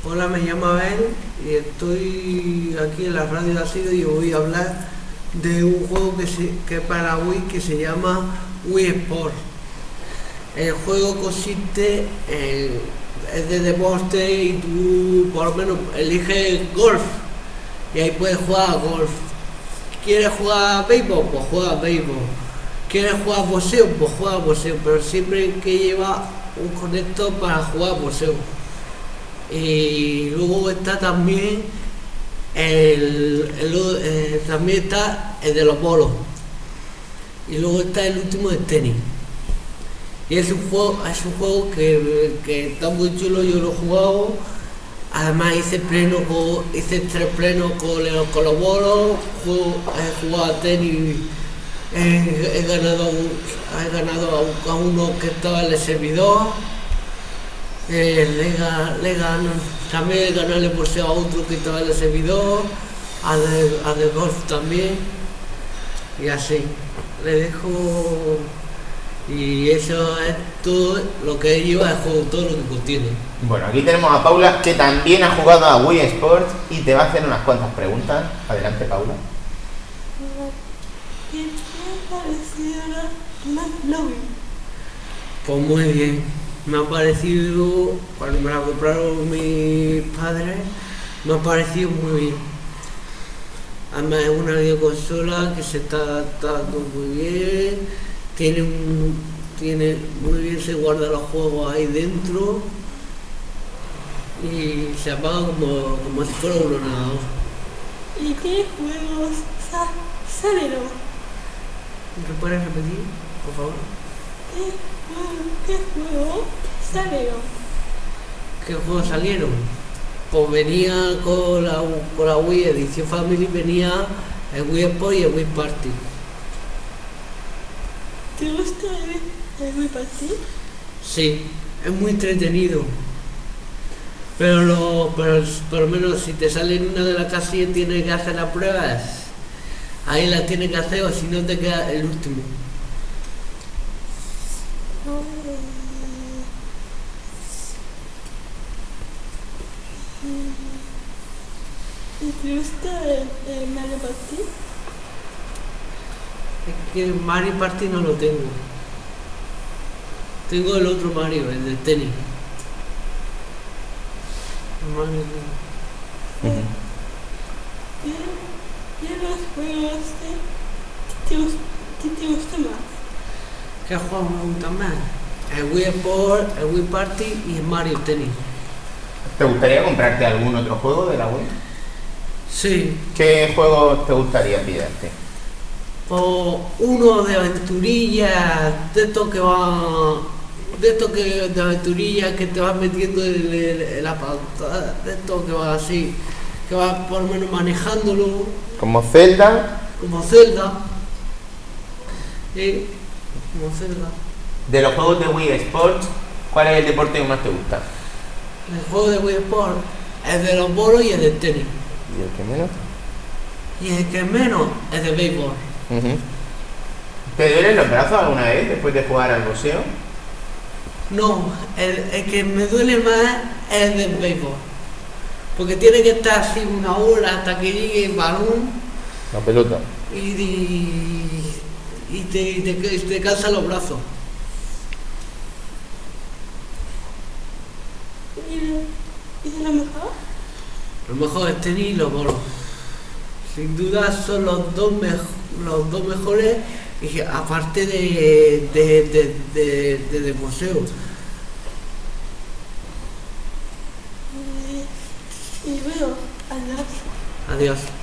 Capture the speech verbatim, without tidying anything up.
Hola, me llamo Abel y estoy aquí en la radio de Asido y voy a hablar de un juego que, se, que es para Wii que se llama Wii Sport. El juego consiste en es de deporte y tú por lo menos eliges golf y ahí puedes jugar a golf. ¿Quieres jugar a béisbol? Pues juega a béisbol. ¿Quieres jugar a boxeo? Pues juega a boxeo, pero siempre hay que llevar un conector para jugar a boxeo. Y luego está también el, el, el también está el de los bolos y luego está el último de tenis. Y es un juego, es un juego que, que está muy chulo, yo lo he jugado. Además hice pleno con, hice tres plenos con, los, con los bolos, juego, he jugado a tenis, he, he ganado, he ganado a, a uno que estaba en el servidor. Eh, le, le gano, también ganarle por ser a otro que estaba en el servidor, a de, a de golf también, y así. Le dejo, y eso es todo lo que lleva el juego, todo lo que contiene. Bueno, aquí tenemos a Paula, que también ha jugado a Wii Sports y te va a hacer unas cuantas preguntas. Adelante, Paula. ¿Qué te ha parecido la Lobby? Pues muy bien. Me ha parecido, cuando me la compraron mis padres, me ha parecido muy bien. Además es una videoconsola que se está adaptando muy bien, tiene un, tiene muy bien, se guarda los juegos ahí dentro y se apaga como, como si fuera un ordenador. ¿Y qué juegos sa salieron? ¿Me puedes repetir, por favor? ¿Qué, qué juegos salieron? ¿Qué juegos salieron? Pues venía con la, con la Wii Edición Family, venía el Wii Sport y el Wii Party. ¿Te gusta el, el Wii Party? Sí, es muy entretenido. Pero, lo, pero por lo menos si te sale en una de las casillas tienes que hacer las pruebas. Ahí las tienes que hacer o si no te queda el último. ¿Y te gusta el, el Mario Party? Es que Mario Party no lo tengo. Tengo el otro Mario, el del tenis. Mario Uh-huh. ¿Y, y los juegos que te, que te gustan más? ¿Qué juegos me gustan más? El Wii Sport, el Wii Party y el Mario Tennis. ¿Te gustaría comprarte algún otro juego de la Wii? Sí. ¿Qué juego te gustaría pillarte? O uno de aventurillas, de estos que va, de estos que de aventurillas que te vas metiendo en, en, en la pantalla, de estos que vas así, que vas por lo menos manejándolo. Como Zelda. Como Zelda. Sí, como Zelda. De los juegos de Wii Sports, ¿cuál es el deporte que más te gusta? El juego de Wii Sport es de los bolos y el de tenis. ¿Y el que menos? Y el que menos es de béisbol. Uh-huh. ¿Te duelen los brazos alguna vez después de jugar al boxeo? No, el, el que me duele más es el del béisbol. Porque tiene que estar así una hora hasta que llegue el balón. La pelota. Y, y, y te, y te, y te cansan los brazos. ¿Y, y lo mejor? Lo mejor es tenis y los bolos. Sin duda son los dos, me, los dos mejores, y aparte de, de, de, de, de, de boxeo. Y, y bueno, adiós. Adiós.